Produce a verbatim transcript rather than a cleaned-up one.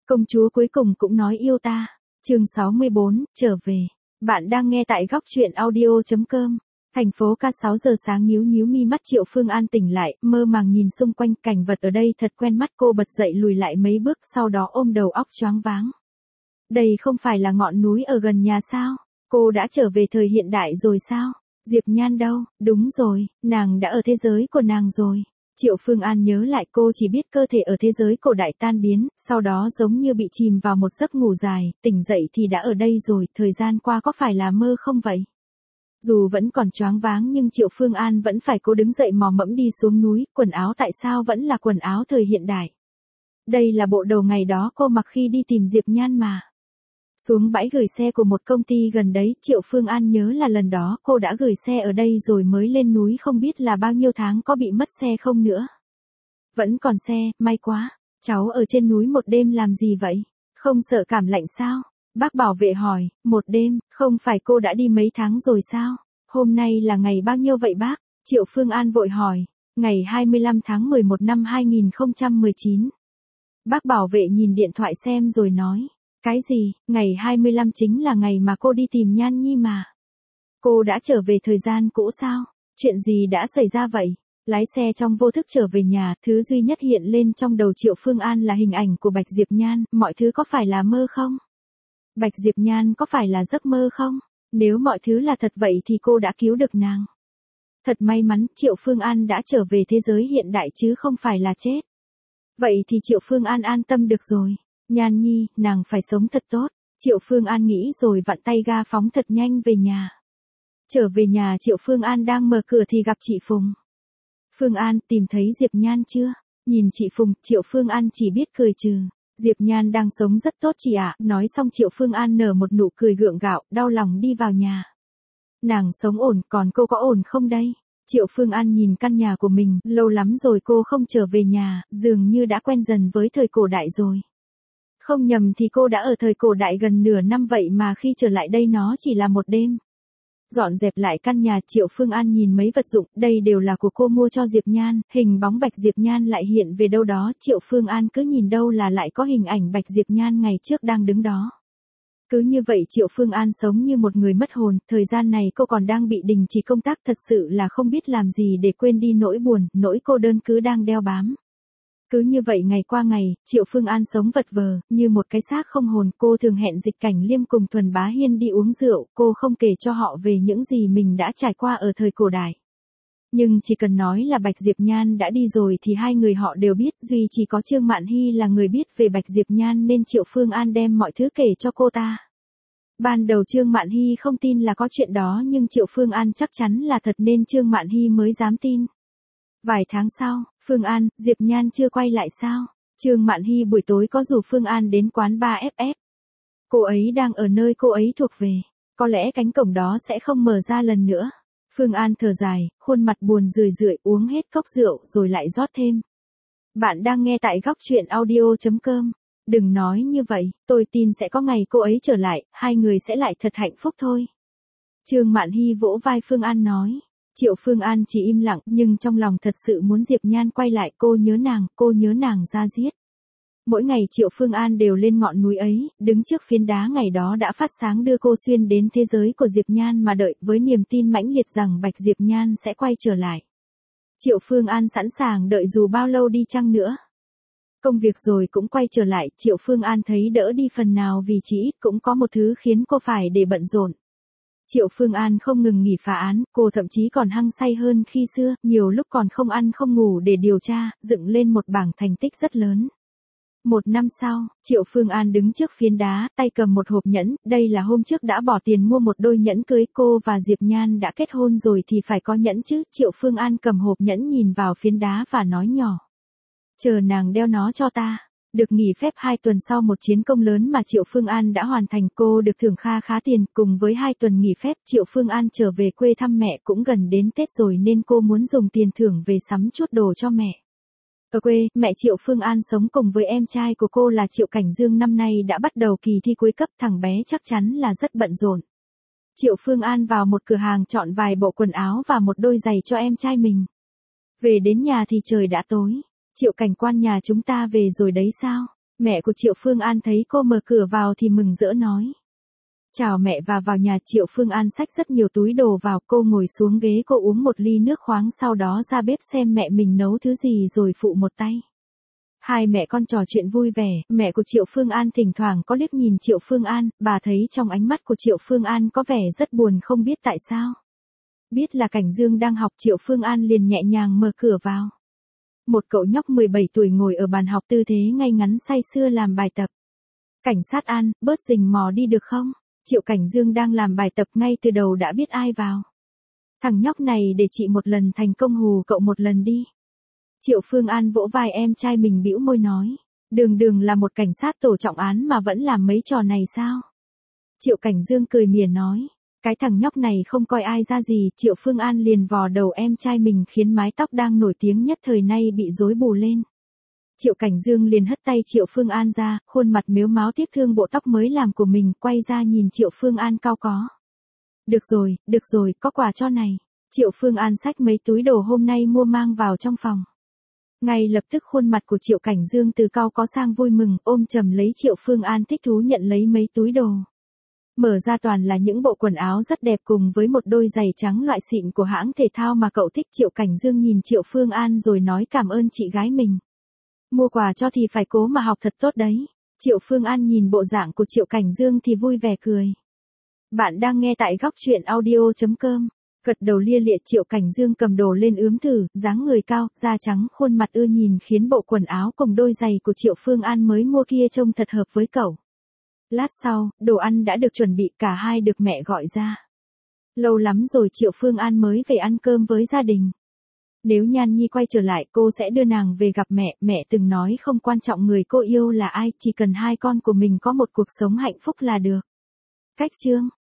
Công chúa cuối cùng cũng nói yêu ta. Chương sáu mươi bốn, trở về. Bạn đang nghe tại góc truyện audio chấm com. Thành phố ca sáu giờ sáng nhíu nhíu mi mắt Triệu Phương An tỉnh lại, mơ màng nhìn xung quanh cảnh vật ở đây thật quen mắt, cô bật dậy lùi lại mấy bước sau đó ôm đầu óc choáng váng. Đây không phải là ngọn núi ở gần nhà sao? Cô đã trở về thời hiện đại rồi sao? Diệp Nhan đâu? Đúng rồi, nàng đã ở thế giới của nàng rồi. Triệu Phương An nhớ lại, cô chỉ biết cơ thể ở thế giới cổ đại tan biến, sau đó giống như bị chìm vào một giấc ngủ dài, tỉnh dậy thì đã ở đây rồi, thời gian qua có phải là mơ không vậy? Dù vẫn còn choáng váng nhưng Triệu Phương An vẫn phải cố đứng dậy mò mẫm đi xuống núi, quần áo tại sao vẫn là quần áo thời hiện đại? Đây là bộ đồ ngày đó cô mặc khi đi tìm Diệp Nhan mà. Xuống bãi gửi xe của một công ty gần đấy, Triệu Phương An nhớ là lần đó cô đã gửi xe ở đây rồi mới lên núi, không biết là bao nhiêu tháng có bị mất xe không nữa. Vẫn còn xe, may quá. Cháu ở trên núi một đêm làm gì vậy? Không sợ cảm lạnh sao? Bác bảo vệ hỏi. Một đêm, không phải cô đã đi mấy tháng rồi sao? Hôm nay là ngày bao nhiêu vậy bác? Triệu Phương An vội hỏi. Ngày hai mươi lăm tháng mười một năm hai nghìn không trăm mười chín. Bác bảo vệ nhìn điện thoại xem rồi nói. Cái gì, ngày hai mươi lăm chính là ngày mà cô đi tìm Nhan Nhi mà. Cô đã trở về thời gian cũ sao? Chuyện gì đã xảy ra vậy? Lái xe trong vô thức trở về nhà, thứ duy nhất hiện lên trong đầu Triệu Phương An là hình ảnh của Bạch Diệp Nhan, mọi thứ có phải là mơ không? Bạch Diệp Nhan có phải là giấc mơ không? Nếu mọi thứ là thật vậy thì cô đã cứu được nàng. Thật may mắn, Triệu Phương An đã trở về thế giới hiện đại chứ không phải là chết. Vậy thì Triệu Phương An an tâm được rồi. Nhan Nhi, nàng phải sống thật tốt. Triệu Phương An nghĩ rồi vặn tay ga phóng thật nhanh về nhà. Trở về nhà Triệu Phương An đang mở cửa thì gặp chị Phùng. Phương An, tìm thấy Diệp Nhan chưa? Nhìn chị Phùng, Triệu Phương An chỉ biết cười trừ. Diệp Nhan đang sống rất tốt chị ạ. Nói xong Triệu Phương An nở một nụ cười gượng gạo, đau lòng đi vào nhà. Nàng sống ổn, còn cô có ổn không đây? Triệu Phương An nhìn căn nhà của mình, lâu lắm rồi cô không trở về nhà, dường như đã quen dần với thời cổ đại rồi. Không nhầm thì cô đã ở thời cổ đại gần nửa năm vậy mà khi trở lại đây nó chỉ là một đêm. Dọn dẹp lại căn nhà, Triệu Phương An nhìn mấy vật dụng, đây đều là của cô mua cho Diệp Nhan, hình bóng Bạch Diệp Nhan lại hiện về đâu đó, Triệu Phương An cứ nhìn đâu là lại có hình ảnh Bạch Diệp Nhan ngày trước đang đứng đó. Cứ như vậy Triệu Phương An sống như một người mất hồn, thời gian này cô còn đang bị đình chỉ công tác, thật sự là không biết làm gì để quên đi nỗi buồn, nỗi cô đơn cứ đang đeo bám. Cứ như vậy ngày qua ngày, Triệu Phương An sống vật vờ, như một cái xác không hồn, cô thường hẹn Dịch Cảnh Liêm cùng Thuần Bá Hiên đi uống rượu, cô không kể cho họ về những gì mình đã trải qua ở thời cổ đại. Nhưng chỉ cần nói là Bạch Diệp Nhan đã đi rồi thì hai người họ đều biết, duy chỉ có Trương Mạn Hy là người biết về Bạch Diệp Nhan nên Triệu Phương An đem mọi thứ kể cho cô ta. Ban đầu Trương Mạn Hy không tin là có chuyện đó nhưng Triệu Phương An chắc chắn là thật nên Trương Mạn Hy mới dám tin. Vài tháng sau, Phương An, Diệp Nhan chưa quay lại sao? Trương Mạn Hy buổi tối có rủ Phương An đến quán bar ép ép. Cô ấy đang ở nơi cô ấy thuộc về. Có lẽ cánh cổng đó sẽ không mở ra lần nữa. Phương An thở dài, khuôn mặt buồn rười rượi, uống hết cốc rượu rồi lại rót thêm. Bạn đang nghe tại góc truyện audio chấm com. Đừng nói như vậy, tôi tin sẽ có ngày cô ấy trở lại, hai người sẽ lại thật hạnh phúc thôi. Trương Mạn Hy vỗ vai Phương An nói. Triệu Phương An chỉ im lặng, nhưng trong lòng thật sự muốn Diệp Nhan quay lại, cô nhớ nàng, cô nhớ nàng ra giết. Mỗi ngày Triệu Phương An đều lên ngọn núi ấy, đứng trước phiến đá ngày đó đã phát sáng đưa cô xuyên đến thế giới của Diệp Nhan mà đợi, với niềm tin mãnh liệt rằng Bạch Diệp Nhan sẽ quay trở lại. Triệu Phương An sẵn sàng đợi dù bao lâu đi chăng nữa. Công việc rồi cũng quay trở lại, Triệu Phương An thấy đỡ đi phần nào vì chỉ ít cũng có một thứ khiến cô phải để bận rộn. Triệu Phương An không ngừng nghỉ phá án, cô thậm chí còn hăng say hơn khi xưa, nhiều lúc còn không ăn không ngủ để điều tra, dựng lên một bảng thành tích rất lớn. Một năm sau, Triệu Phương An đứng trước phiến đá, tay cầm một hộp nhẫn, đây là hôm trước đã bỏ tiền mua một đôi nhẫn cưới, cô và Diệp Nhan đã kết hôn rồi thì phải có nhẫn chứ, Triệu Phương An cầm hộp nhẫn nhìn vào phiến đá và nói nhỏ. Chờ nàng đeo nó cho ta. Được nghỉ phép hai tuần sau một chiến công lớn mà Triệu Phương An đã hoàn thành, cô được thưởng kha khá tiền, cùng với hai tuần nghỉ phép Triệu Phương An trở về quê thăm mẹ, cũng gần đến Tết rồi nên cô muốn dùng tiền thưởng về sắm chút đồ cho mẹ. Ở quê, mẹ Triệu Phương An sống cùng với em trai của cô là Triệu Cảnh Dương, năm nay đã bắt đầu kỳ thi cuối cấp, thằng bé chắc chắn là rất bận rộn. Triệu Phương An vào một cửa hàng chọn vài bộ quần áo và một đôi giày cho em trai mình. Về đến nhà thì trời đã tối. Triệu Cảnh Quan, nhà chúng ta về rồi đấy sao? Mẹ của Triệu Phương An thấy cô mở cửa vào thì mừng rỡ nói. Chào mẹ, và vào nhà. Triệu Phương An xách rất nhiều túi đồ vào, cô ngồi xuống ghế, cô uống một ly nước khoáng, sau đó ra bếp xem mẹ mình nấu thứ gì rồi phụ một tay. Hai mẹ con trò chuyện vui vẻ, mẹ của Triệu Phương An thỉnh thoảng có liếc nhìn Triệu Phương An, bà thấy trong ánh mắt của Triệu Phương An có vẻ rất buồn, không biết tại sao. Biết là Cảnh Dương đang học, Triệu Phương An liền nhẹ nhàng mở cửa vào. Một cậu nhóc mười bảy tuổi ngồi ở bàn học tư thế ngay ngắn say sưa làm bài tập. Cảnh sát An, bớt rình mò đi được không? Triệu Cảnh Dương đang làm bài tập ngay từ đầu đã biết ai vào. Thằng nhóc này để chị một lần thành công hù cậu một lần đi. Triệu Phương An vỗ vai em trai mình, bĩu môi nói. Đường đường là một cảnh sát tổ trọng án mà vẫn làm mấy trò này sao? Triệu Cảnh Dương cười mỉa nói. Cái thằng nhóc này không coi ai ra gì. Triệu Phương An liền vò đầu em trai mình khiến mái tóc đang nổi tiếng nhất thời nay bị rối bù lên. Triệu Cảnh Dương liền hất tay Triệu Phương An ra, khuôn mặt mếu máo tiếc thương bộ tóc mới làm của mình, quay ra nhìn Triệu Phương An cau có. Được rồi, được rồi, có quà cho này. Triệu Phương An xách mấy túi đồ hôm nay mua mang vào trong phòng. Ngay lập tức khuôn mặt của Triệu Cảnh Dương từ cau có sang vui mừng, ôm chầm lấy Triệu Phương An, thích thú nhận lấy mấy túi đồ. Mở ra toàn là những bộ quần áo rất đẹp cùng với một đôi giày trắng loại xịn của hãng thể thao mà cậu thích. Triệu Cảnh Dương nhìn Triệu Phương An rồi nói cảm ơn chị gái mình. Mua quà cho thì phải cố mà học thật tốt đấy. Triệu Phương An nhìn bộ dạng của Triệu Cảnh Dương thì vui vẻ cười. Bạn đang nghe tại góc truyện audio chấm com. Gật đầu lia lịa, Triệu Cảnh Dương cầm đồ lên ướm thử, dáng người cao, da trắng, khuôn mặt ưa nhìn khiến bộ quần áo cùng đôi giày của Triệu Phương An mới mua kia trông thật hợp với cậu. Lát sau, đồ ăn đã được chuẩn bị, cả hai được mẹ gọi ra. Lâu lắm rồi Triệu Phương An mới về ăn cơm với gia đình. Nếu Nhan Nhi quay trở lại, cô sẽ đưa nàng về gặp mẹ. Mẹ từng nói không quan trọng người cô yêu là ai, chỉ cần hai con của mình có một cuộc sống hạnh phúc là được. Cách chương